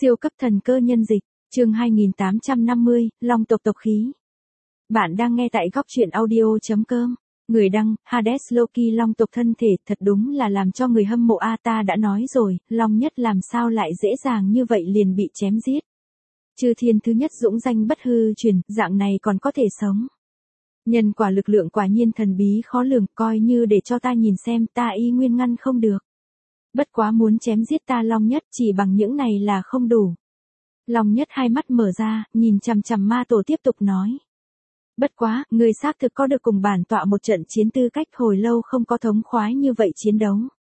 Siêu cấp thần cơ nhân dịch, chương 2850, Long tộc tộc khí. Bạn đang nghe tại góc truyện audio.com. Người đăng, Hades Loki. Long tộc thân thể thật đúng là làm cho người hâm mộ. Ta đã nói rồi, Long nhất làm sao lại dễ dàng như vậy liền bị chém giết. Chư thiên thứ nhất dũng danh bất hư truyền, dạng này còn có thể sống. Nhân quả lực lượng quả nhiên thần bí khó lường, coi như để cho ta nhìn xem ta y nguyên ngăn không được. Bất quá muốn chém giết ta Long nhất chỉ bằng những này là không đủ. Long nhất hai mắt mở ra, nhìn chằm chằm ma tổ tiếp tục nói. Bất quá, người xác thực có được cùng bản tọa một trận chiến tư cách, hồi lâu không có thống khoái như vậy chiến đấu.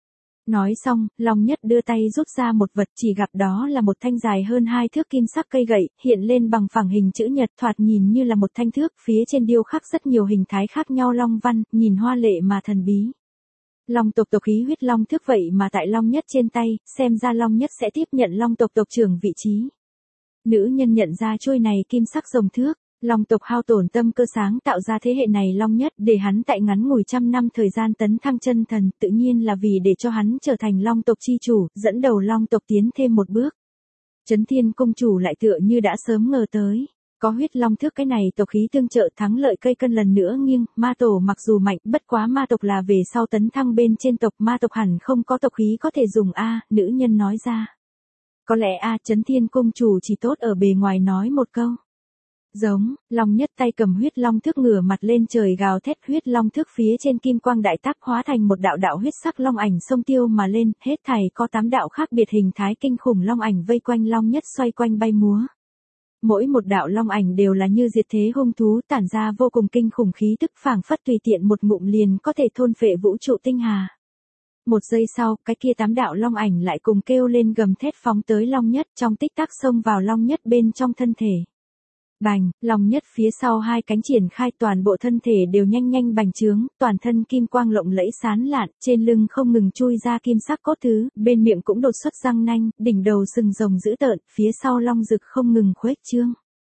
Nói xong, Long nhất đưa tay rút ra một vật, chỉ gặp đó là một thanh dài hơn 2 thước kim sắc cây gậy, hiện lên bằng phẳng hình chữ nhật, thoạt nhìn như là một thanh thước, phía trên điêu khắc rất nhiều hình thái khác nhau long văn, nhìn hoa lệ mà thần bí. Long tộc tộc khí huyết long thước vậy mà tại Long nhất trên tay, xem ra Long nhất sẽ tiếp nhận Long tộc tộc trưởng vị trí. Nữ nhân nhận ra trôi này kim sắc rồng thước, Long tộc hao tổn tâm cơ sáng tạo ra thế hệ này Long nhất để hắn tại ngắn ngủi trăm năm thời gian tấn thăng chân thần, tự nhiên là vì để cho hắn trở thành Long tộc chi chủ, dẫn đầu Long tộc tiến thêm một bước. Chấn Thiên công chủ lại tựa như đã sớm ngờ tới. Có huyết long thước cái này tộc khí tương trợ, thắng lợi cây cân lần nữa nghiêng. Ma tổ mặc dù mạnh, bất quá ma tộc là về sau tấn thăng bên trên tộc, ma tộc hẳn không có tộc khí có thể dùng. Nữ nhân nói ra. Có lẽ Chấn Thiên công chủ chỉ tốt ở bề ngoài nói một câu. Giống, Long nhất tay cầm huyết long thước ngửa mặt lên trời gào thét, huyết long thước phía trên kim quang đại tác hóa thành một đạo đạo huyết sắc long ảnh xông tiêu mà lên, hết thảy có 8 đạo khác biệt hình thái kinh khủng long ảnh vây quanh Long nhất xoay quanh bay múa. Mỗi một đạo long ảnh đều là như diệt thế hung thú, tản ra vô cùng kinh khủng khí tức, phảng phất tùy tiện một ngụm liền có thể thôn phệ vũ trụ tinh hà. Một giây sau, cái kia 8 đạo long ảnh lại cùng kêu lên gầm thét phóng tới Long nhất, trong tích tắc xông vào Long nhất bên trong thân thể. Bành, Long nhất phía sau hai cánh triển khai, toàn bộ thân thể đều nhanh nhanh bành trướng, toàn thân kim quang lộng lẫy sáng lạn, trên lưng không ngừng chui ra kim sắc cốt thứ, bên miệng cũng đột xuất răng nanh, đỉnh đầu sừng rồng dữ tợn, phía sau long rực không ngừng khuếch trương.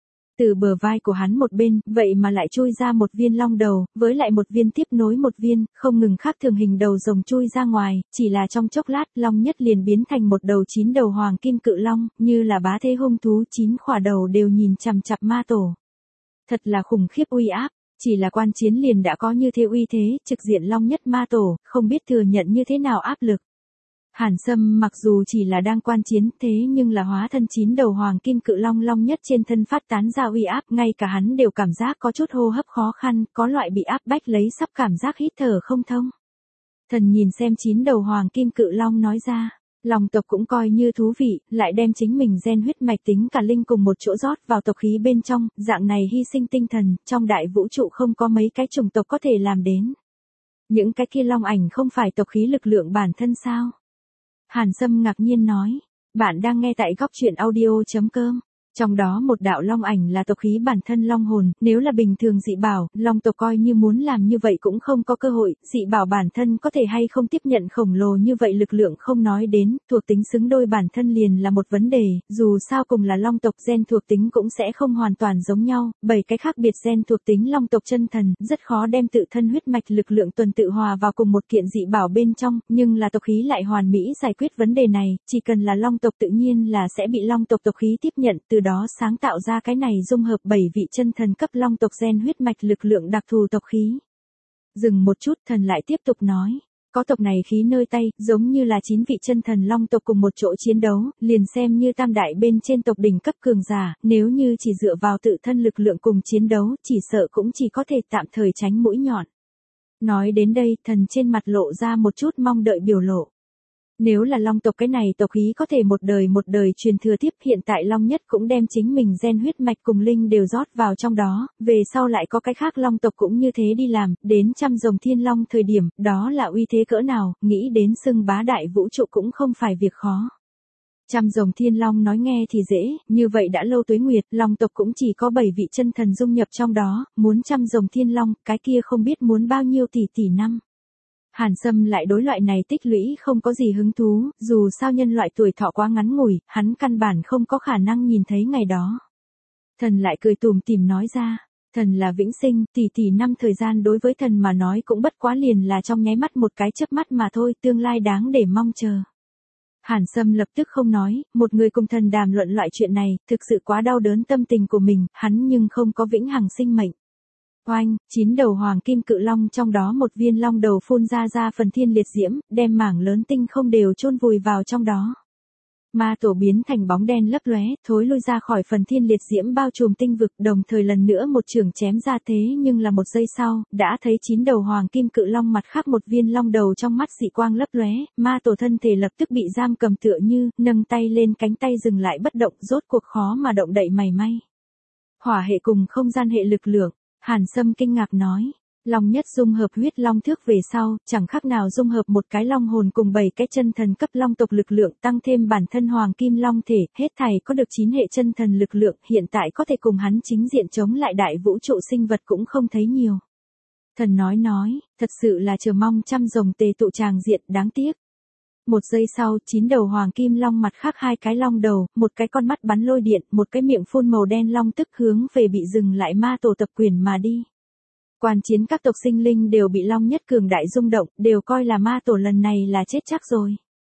Từ bờ vai của hắn một bên, vậy mà lại chui ra một viên long đầu, với lại một viên tiếp nối một viên, không ngừng khác thường hình đầu rồng chui ra ngoài, chỉ là trong chốc lát, Long nhất liền biến thành một đầu 9 đầu hoàng kim cự long, như là bá thế hung thú, 9 khỏa đầu đều nhìn chằm chằm ma tổ. Thật là khủng khiếp uy áp, chỉ là quan chiến liền đã có như thế uy thế, trực diện Long nhất ma tổ, không biết thừa nhận như thế nào áp lực. Hàn Sâm mặc dù chỉ là đang quan chiến, thế nhưng là hóa thân 9 đầu hoàng kim cự long, Long nhất trên thân phát tán ra uy áp, ngay cả hắn đều cảm giác có chút hô hấp khó khăn, có loại bị áp bách lấy sắp cảm giác hít thở không thông. Thần nhìn xem 9 đầu hoàng kim cự long nói ra, Long tộc cũng coi như thú vị, lại đem chính mình gen huyết mạch tính cả linh cùng một chỗ rót vào tộc khí bên trong, dạng này hy sinh tinh thần, trong đại vũ trụ không có mấy cái chủng tộc có thể làm đến. Những cái kia long ảnh không phải tộc khí lực lượng bản thân sao? Hàn Sâm ngạc nhiên nói, bạn đang nghe tại góc truyện audio.com. Trong đó một đạo long ảnh là tộc khí bản thân long hồn, nếu là bình thường dị bảo, Long tộc coi như muốn làm như vậy cũng không có cơ hội, dị bảo bản thân có thể hay không tiếp nhận khổng lồ như vậy lực lượng không nói đến, thuộc tính xứng đôi bản thân liền là một vấn đề, dù sao cùng là Long tộc gen thuộc tính cũng sẽ không hoàn toàn giống nhau, 7 cái khác biệt gen thuộc tính Long tộc chân thần, rất khó đem tự thân huyết mạch lực lượng tuần tự hòa vào cùng một kiện dị bảo bên trong, nhưng là tộc khí lại hoàn mỹ giải quyết vấn đề này, chỉ cần là Long tộc tự nhiên là sẽ bị Long tộc tộc khí tiếp nhận, từ đó sáng tạo ra cái này dung hợp 7 vị chân thần cấp Long tộc gen huyết mạch lực lượng đặc thù tộc khí. Dừng một chút, thần lại tiếp tục nói, có tộc này khí nơi tay, giống như là 9 vị chân thần Long tộc cùng một chỗ chiến đấu, liền xem như tam đại bên trên tộc đỉnh cấp cường giả, nếu như chỉ dựa vào tự thân lực lượng cùng chiến đấu, chỉ sợ cũng chỉ có thể tạm thời tránh mũi nhọn. Nói đến đây, thần trên mặt lộ ra một chút mong đợi biểu lộ. Nếu là Long tộc cái này tộc khí có thể một đời truyền thừa tiếp, hiện tại Long nhất cũng đem chính mình gen huyết mạch cùng linh đều rót vào trong đó, về sau lại có cái khác Long tộc cũng như thế đi làm, đến trăm rồng thiên long thời điểm, đó là uy thế cỡ nào, nghĩ đến xưng bá đại vũ trụ cũng không phải việc khó. Trăm rồng thiên long nói nghe thì dễ, như vậy đã lâu tuế nguyệt, Long tộc cũng chỉ có 7 vị chân thần dung nhập trong đó, muốn trăm rồng thiên long, cái kia không biết muốn bao nhiêu tỷ năm. Hàn Sâm lại đối loại này tích lũy không có gì hứng thú, dù sao nhân loại tuổi thọ quá ngắn ngủi, hắn căn bản không có khả năng nhìn thấy ngày đó. Thần lại cười tủm tỉm nói ra, thần là vĩnh sinh, tỷ năm thời gian đối với thần mà nói cũng bất quá liền là trong nháy mắt một cái chớp mắt mà thôi, tương lai đáng để mong chờ. Hàn Sâm lập tức không nói, một người cùng thần đàm luận loại chuyện này, thực sự quá đau đớn tâm tình của mình, hắn nhưng không có vĩnh hằng sinh mệnh. Oanh, 9 đầu hoàng kim cự long trong đó một viên long đầu phun ra phần thiên liệt diễm, đem mảng lớn tinh không đều chôn vùi vào trong đó. Ma tổ biến thành bóng đen lấp lóe, thối lui ra khỏi phần thiên liệt diễm bao trùm tinh vực, đồng thời lần nữa một chưởng chém ra thế nhưng là một giây sau, đã thấy 9 đầu hoàng kim cự long mặt khác một viên long đầu trong mắt dị quang lấp lóe, ma tổ thân thể lập tức bị giam cầm tựa như, nâng tay lên cánh tay dừng lại bất động, rốt cuộc khó mà động đậy mảy may. Hỏa hệ cùng không gian hệ lực lượng, Hàn Sâm kinh ngạc nói. Long nhất dung hợp huyết long thước về sau, chẳng khác nào dung hợp một cái long hồn cùng 7 cái chân thần cấp long tộc lực lượng tăng thêm bản thân hoàng kim long thể, hết thảy có được 9 hệ chân thần lực lượng, hiện tại có thể cùng hắn chính diện chống lại đại vũ trụ sinh vật cũng không thấy nhiều. Thần nói, thật sự là chờ mong trăm rồng tề tụ tràng diện, đáng tiếc. Một giây sau, 9 đầu hoàng kim long mặt khác 2 cái long đầu, một cái con mắt bắn lôi điện, một cái miệng phun màu đen long tức hướng về bị dừng lại ma tổ tập quyền mà đi. Quan chiến các tộc sinh linh đều bị long nhất cường đại rung động, đều coi là ma tổ lần này là chết chắc rồi.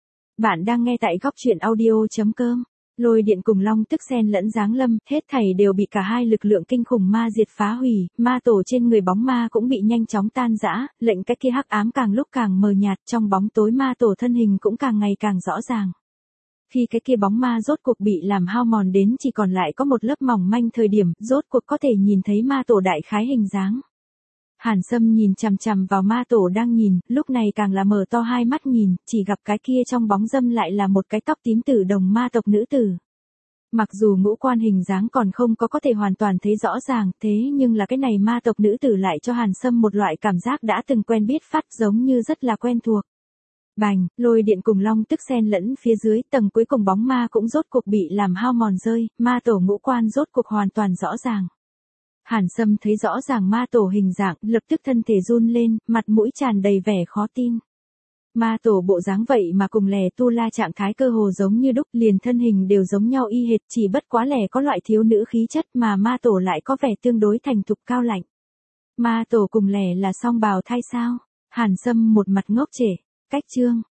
Bạn đang nghe tại góc truyện audio.com. Lôi điện cùng long tức xen lẫn giáng lâm, hết thảy đều bị cả hai lực lượng kinh khủng ma diệt phá hủy, ma tổ trên người bóng ma cũng bị nhanh chóng tan rã, lệnh cái kia hắc ám càng lúc càng mờ nhạt, trong bóng tối ma tổ thân hình cũng càng ngày càng rõ ràng. Khi cái kia bóng ma rốt cuộc bị làm hao mòn đến chỉ còn lại có một lớp mỏng manh thời điểm, rốt cuộc có thể nhìn thấy ma tổ đại khái hình dáng. Hàn Sâm nhìn chằm chằm vào ma tổ đang nhìn, lúc này càng là mở to hai mắt nhìn, chỉ gặp cái kia trong bóng dâm lại là một cái tóc tím tử đồng ma tộc nữ tử. Mặc dù ngũ quan hình dáng còn không có thể hoàn toàn thấy rõ ràng, thế nhưng là cái này ma tộc nữ tử lại cho Hàn Sâm một loại cảm giác đã từng quen biết phát giống như rất là quen thuộc. Bành, lôi điện cùng long tức xen lẫn phía dưới, tầng cuối cùng bóng ma cũng rốt cuộc bị làm hao mòn rơi, ma tổ ngũ quan rốt cuộc hoàn toàn rõ ràng. Hàn Sâm thấy rõ ràng ma tổ hình dạng, lập tức thân thể run lên, mặt mũi tràn đầy vẻ khó tin. Ma tổ bộ dáng vậy mà cùng lẻ tu la trạng thái cơ hồ giống như đúc, liền thân hình đều giống nhau y hệt, chỉ bất quá lẻ có loại thiếu nữ khí chất mà ma tổ lại có vẻ tương đối thành thục cao lạnh. Ma tổ cùng lẻ là song bào thai sao? Hàn Sâm một mặt ngốc trệ. Cách chương.